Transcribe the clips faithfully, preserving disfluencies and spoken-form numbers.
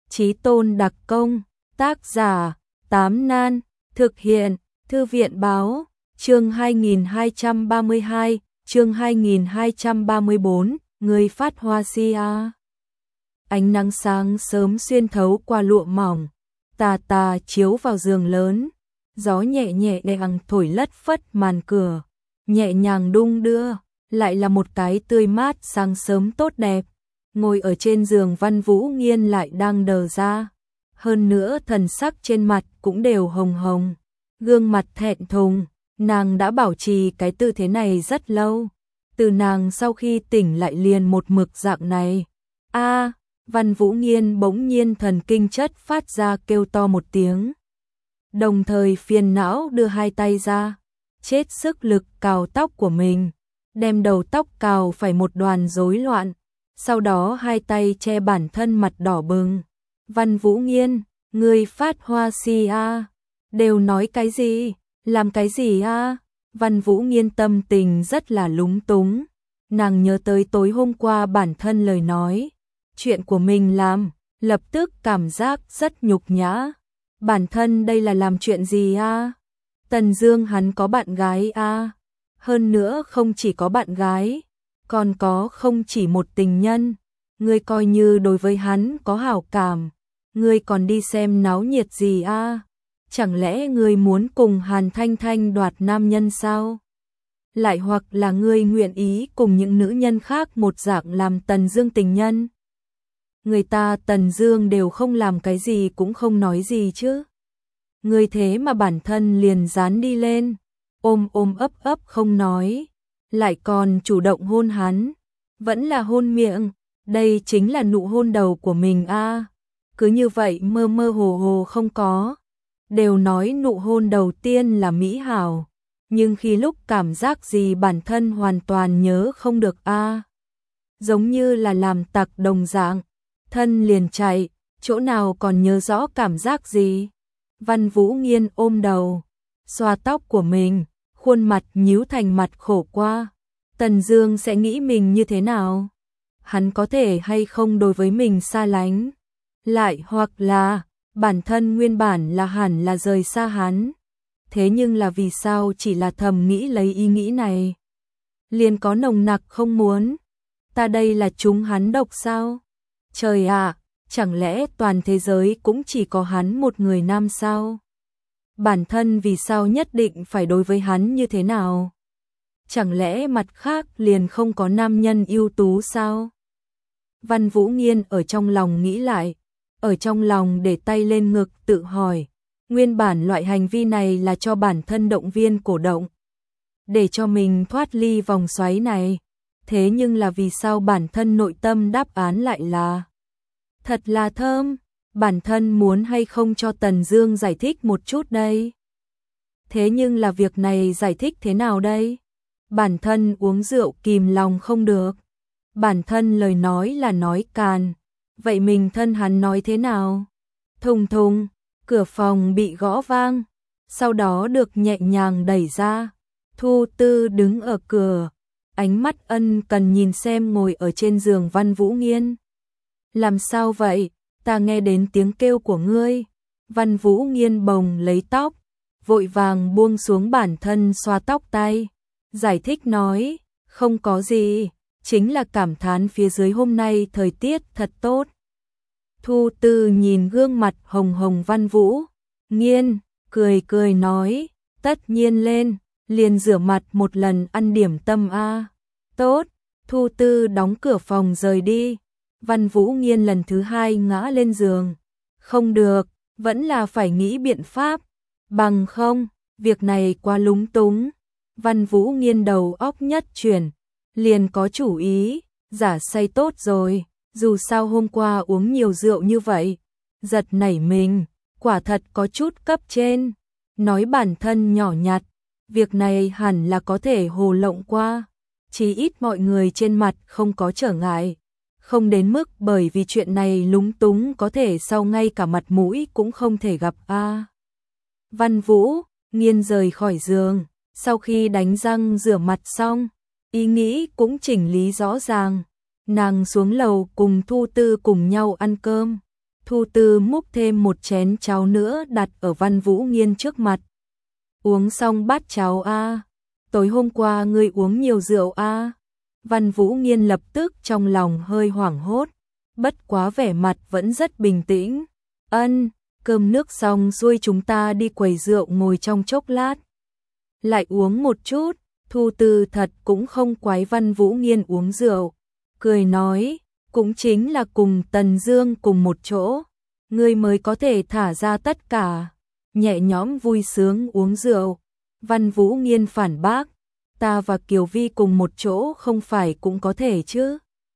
Chí tôn đặc công, tác giả, Tám Nan, thực hiện, Thư viện báo, chương hai nghìn hai trăm ba mươi hai, chương hai nghìn hai trăm ba mươi bốn, người phát hoa si a. Ánh nắng sáng sớm xuyên thấu qua lụa mỏng, tà tà chiếu vào giường lớn, gió nhẹ nhẹ đằng thổi lất phất màn cửa, nhẹ nhàng đung đưa, lại là một cái tươi mát sáng sớm tốt đẹp. Ngồi ở trên giường Văn Vũ Nghiên lại đang đờ ra, hơn nữa thần sắc trên mặt cũng đều hồng hồng, gương mặt thẹn thùng, nàng đã bảo trì cái tư thế này rất lâu, từ nàng sau khi tỉnh lại liền một mực dạng này. A, Văn Vũ Nghiên bỗng nhiên thần kinh chất phát ra kêu to một tiếng, đồng thời phiền não đưa hai tay ra, chết sức lực cào tóc của mình, đem đầu tóc cào phải một đoàn rối loạn. Sau đó hai tay che bản thân mặt đỏ bừng. Văn Vũ Nghiên, người phát hoa si a, đều nói cái gì, làm cái gì a? Văn Vũ Nghiên tâm tình rất là lúng túng. Nàng nhớ tới tối hôm qua bản thân lời nói, chuyện của mình làm, lập tức cảm giác rất nhục nhã. Bản thân đây là làm chuyện gì a? Tần Dương hắn có bạn gái a, hơn nữa không chỉ có bạn gái, còn có không chỉ một tình nhân, ngươi coi như đối với hắn có hảo cảm, ngươi còn đi xem náo nhiệt gì a? Chẳng lẽ ngươi muốn cùng Hàn Thanh Thanh đoạt nam nhân sao? Lại hoặc là ngươi nguyện ý cùng những nữ nhân khác một dạng làm Tần Dương tình nhân? Người ta Tần Dương đều không làm cái gì cũng không nói gì chứ. Ngươi thế mà bản thân liền dán đi lên, ôm ôm ấp ấp không nói, lại còn chủ động hôn hắn, vẫn là hôn miệng, đây chính là nụ hôn đầu của mình a. Cứ như vậy mơ mơ hồ hồ không có, đều nói nụ hôn đầu tiên là mỹ hảo, nhưng khi lúc cảm giác gì bản thân hoàn toàn nhớ không được a. Giống như là làm tặc đồng dạng, thân liền chạy, chỗ nào còn nhớ rõ cảm giác gì. Văn Vũ Nghiên ôm đầu, xoa tóc của mình, khuôn mặt nhíu thành mặt khổ qua. Tần Dương sẽ nghĩ mình như thế nào? Hắn có thể hay không đối với mình xa lánh? Lại hoặc là bản thân nguyên bản là hẳn là rời xa hắn. Thế nhưng là vì sao chỉ là thầm nghĩ lấy ý nghĩ này, liền có nồng nặc không muốn? Ta đây là chúng hắn độc sao? Trời ạ, chẳng lẽ toàn thế giới cũng chỉ có hắn một người nam sao? Bản thân vì sao nhất định phải đối với hắn như thế nào? Chẳng lẽ mặt khác liền không có nam nhân ưu tú sao? Văn Vũ Nghiên ở trong lòng nghĩ lại, ở trong lòng để tay lên ngực tự hỏi, nguyên bản loại hành vi này là cho bản thân động viên cổ động, để cho mình thoát ly vòng xoáy này. Thế nhưng là vì sao bản thân nội tâm đáp án lại là thật là thơm, bản thân muốn hay không cho Tần Dương giải thích một chút đây? Thế nhưng là việc này giải thích thế nào đây? Bản thân uống rượu kìm lòng không được, bản thân lời nói là nói càn, vậy mình thân hắn nói thế nào? Thùng thùng, cửa phòng bị gõ vang, sau đó được nhẹ nhàng đẩy ra. Thu Tư đứng ở cửa, ánh mắt ân cần nhìn xem ngồi ở trên giường Văn Vũ Nghiên. Làm sao vậy? Ta nghe đến tiếng kêu của ngươi. Văn Vũ Nghiên bồng lấy tóc, vội vàng buông xuống bản thân xoa tóc tay, giải thích nói, không có gì, chính là cảm thán phía dưới hôm nay thời tiết thật tốt. Thu Tư nhìn gương mặt hồng hồng Văn Vũ Nghiên, cười cười nói, tất nhiên lên, liền rửa mặt một lần ăn điểm tâm a. Tốt. Thu Tư đóng cửa phòng rời đi. Văn Vũ Nghiên lần thứ hai ngã lên giường. Không được, vẫn là phải nghĩ biện pháp, bằng không, việc này quá lúng túng. Văn Vũ Nghiên đầu óc nhất chuyển, liền có chủ ý, giả say tốt rồi, dù sao hôm qua uống nhiều rượu như vậy, giật nảy mình, quả thật có chút cấp trên, nói bản thân nhỏ nhặt, việc này hẳn là có thể hồ lộng qua, chí ít mọi người trên mặt không có trở ngại, không đến mức bởi vì chuyện này lúng túng có thể sau ngay cả mặt mũi cũng không thể gặp a. À, Văn Vũ Nghiên rời khỏi giường, sau khi đánh răng rửa mặt xong, ý nghĩ cũng chỉnh lý rõ ràng, nàng xuống lầu cùng Thu Tư cùng nhau ăn cơm. Thu Tư múc thêm một chén cháo nữa đặt ở Văn Vũ Nghiên trước mặt. Uống xong bát cháo a, tối hôm qua ngươi uống nhiều rượu a. Văn Vũ Nghiên lập tức trong lòng hơi hoảng hốt, bất quá vẻ mặt vẫn rất bình tĩnh. Ân, cơm nước xong xuôi chúng ta đi quầy rượu ngồi trong chốc lát. Lại uống một chút, Thu Tư thật cũng không quái Văn Vũ Nghiên uống rượu. Cười nói, cũng chính là cùng Tần Dương cùng một chỗ, ngươi mới có thể thả ra tất cả, nhẹ nhõm vui sướng uống rượu. Văn Vũ Nghiên phản bác, ta và Kiều Vi cùng một chỗ không phải cũng có thể chứ.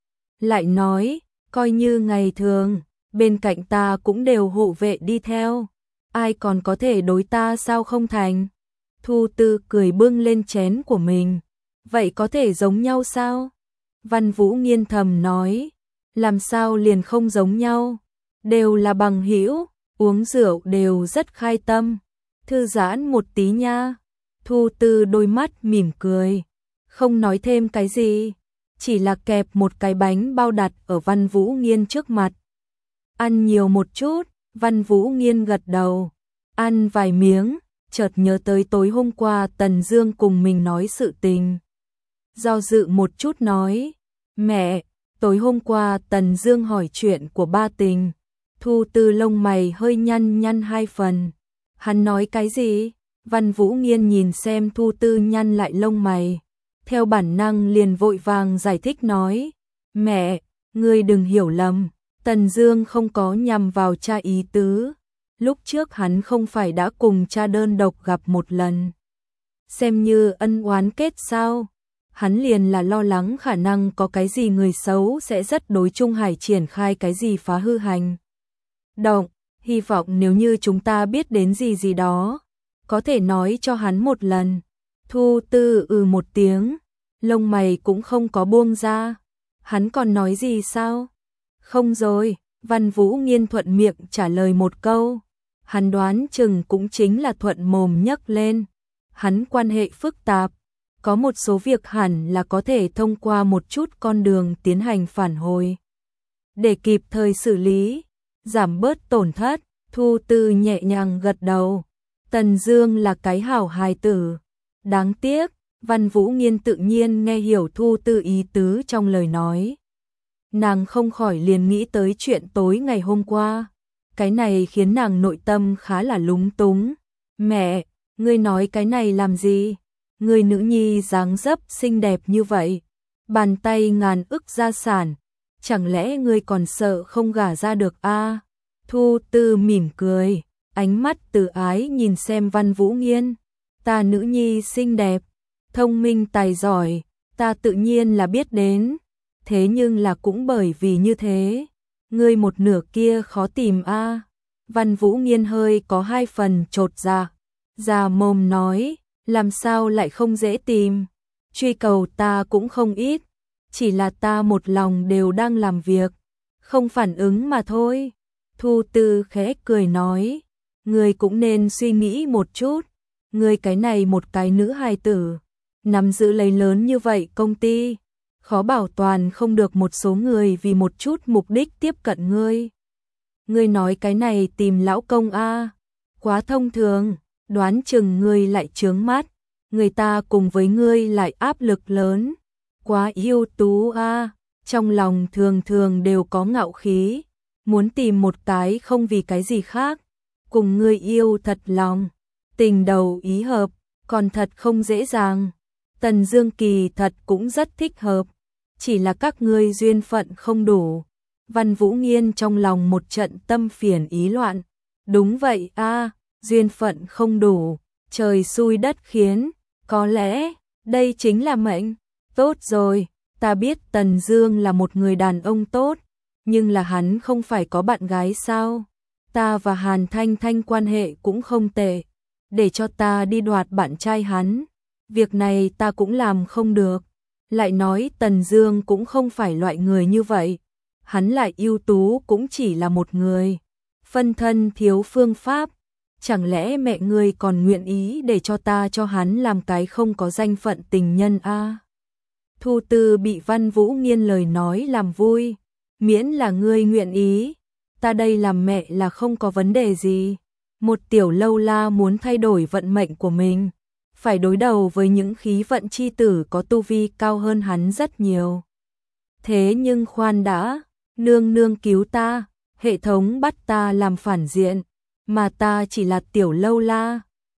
Lại nói, coi như ngày thường, bên cạnh ta cũng đều hộ vệ đi theo, ai còn có thể đối ta sao không thành. Thu Tư cười bưng lên chén của mình, vậy có thể giống nhau sao? Văn Vũ Nghiên thầm nói, làm sao liền không giống nhau, đều là bằng hữu, uống rượu đều rất khai tâm, thư giãn một tí nha. Thu Tư đôi mắt mỉm cười, không nói thêm cái gì, chỉ là kẹp một cái bánh bao đặt ở Văn Vũ Nghiên trước mặt. Ăn nhiều một chút, Văn Vũ Nghiên gật đầu, ăn vài miếng, chợt nhớ tới tối hôm qua Tần Dương cùng mình nói sự tình. Do dự một chút nói, mẹ, tối hôm qua Tần Dương hỏi chuyện của ba tình. Thu Tư lông mày hơi nhăn nhăn hai phần. Hắn nói cái gì? Văn Vũ Nghiên nhìn xem Thu Tư nhăn lại lông mày, theo bản năng liền vội vàng giải thích nói, mẹ, ngươi đừng hiểu lầm, Tần Dương không có nhằm vào cha ý tứ, lúc trước hắn không phải đã cùng cha đơn độc gặp một lần, xem như ân oán kết sao? Hắn liền là lo lắng khả năng có cái gì người xấu sẽ rất đối Trung Hải triển khai cái gì phá hư hành động, hy vọng nếu như chúng ta biết đến gì gì đó, có thể nói cho hắn một lần. Thu Tư ừ một tiếng, lông mày cũng không có buông ra. Hắn còn nói gì sao? Không rồi, Văn Vũ Nghiên thuận miệng trả lời một câu. Hắn đoán chừng cũng chính là thuận mồm nhấc lên. Hắn quan hệ phức tạp, có một số việc hẳn là có thể thông qua một chút con đường tiến hành phản hồi, để kịp thời xử lý, giảm bớt tổn thất. Thu Tư nhẹ nhàng gật đầu. Tần Dương là cái hảo hài tử. Đáng tiếc, Văn Vũ Nghiên tự nhiên nghe hiểu Thu Tư ý tứ trong lời nói. Nàng không khỏi liền nghĩ tới chuyện tối ngày hôm qua. Cái này khiến nàng nội tâm khá là lúng túng. Mẹ, ngươi nói cái này làm gì? Người nữ nhi dáng dấp xinh đẹp như vậy, bàn tay ngàn ức gia sản, chẳng lẽ ngươi còn sợ không gả ra được a? À? Thu Tư mỉm cười, ánh mắt từ ái nhìn xem Văn Vũ Nghiên. Ta nữ nhi xinh đẹp, thông minh tài giỏi, ta tự nhiên là biết đến. Thế nhưng là cũng bởi vì như thế, ngươi một nửa kia khó tìm a. À? Văn Vũ Nghiên hơi có hai phần chột dạ, già mồm nói, làm sao lại không dễ tìm, truy cầu ta cũng không ít, chỉ là ta một lòng đều đang làm việc, không phản ứng mà thôi. Thu Tư khẽ cười nói, ngươi cũng nên suy nghĩ một chút, ngươi cái này một cái nữ hài tử, nắm giữ lấy lớn như vậy công ty, khó bảo toàn không được một số người vì một chút mục đích tiếp cận ngươi. Ngươi nói cái này tìm lão công a, quá thông thường, đoán chừng ngươi lại chướng mắt, người ta cùng với ngươi lại áp lực lớn, quá ưu tú a, trong lòng thường thường đều có ngạo khí, muốn tìm một cái không vì cái gì khác, cùng ngươi yêu thật lòng, tình đầu ý hợp, còn thật không dễ dàng. Tần Dương kỳ thật cũng rất thích hợp, chỉ là các ngươi duyên phận không đủ. Văn Vũ Nghiên trong lòng một trận tâm phiền ý loạn. Đúng vậy a, duyên phận không đủ, trời xui đất khiến, có lẽ đây chính là mệnh. Tốt rồi, ta biết Tần Dương là một người đàn ông tốt, nhưng là hắn không phải có bạn gái sao? Ta và Hàn Thanh Thanh quan hệ cũng không tệ, để cho ta đi đoạt bạn trai hắn, việc này ta cũng làm không được. Lại nói Tần Dương cũng không phải loại người như vậy, hắn lại ưu tú cũng chỉ là một người, phân thân thiếu phương pháp, chẳng lẽ mẹ ngươi còn nguyện ý để cho ta cho hắn làm cái không có danh phận tình nhân a? À? Thu Tư bị Văn Vũ Nghiên lời nói làm vui, miễn là ngươi nguyện ý, ta đây làm mẹ là không có vấn đề gì. Một tiểu lâu la muốn thay đổi vận mệnh của mình, phải đối đầu với những khí vận chi tử có tu vi cao hơn hắn rất nhiều. Thế nhưng khoan đã, nương nương cứu ta, hệ thống bắt ta làm phản diện, mà ta chỉ là tiểu lâu la,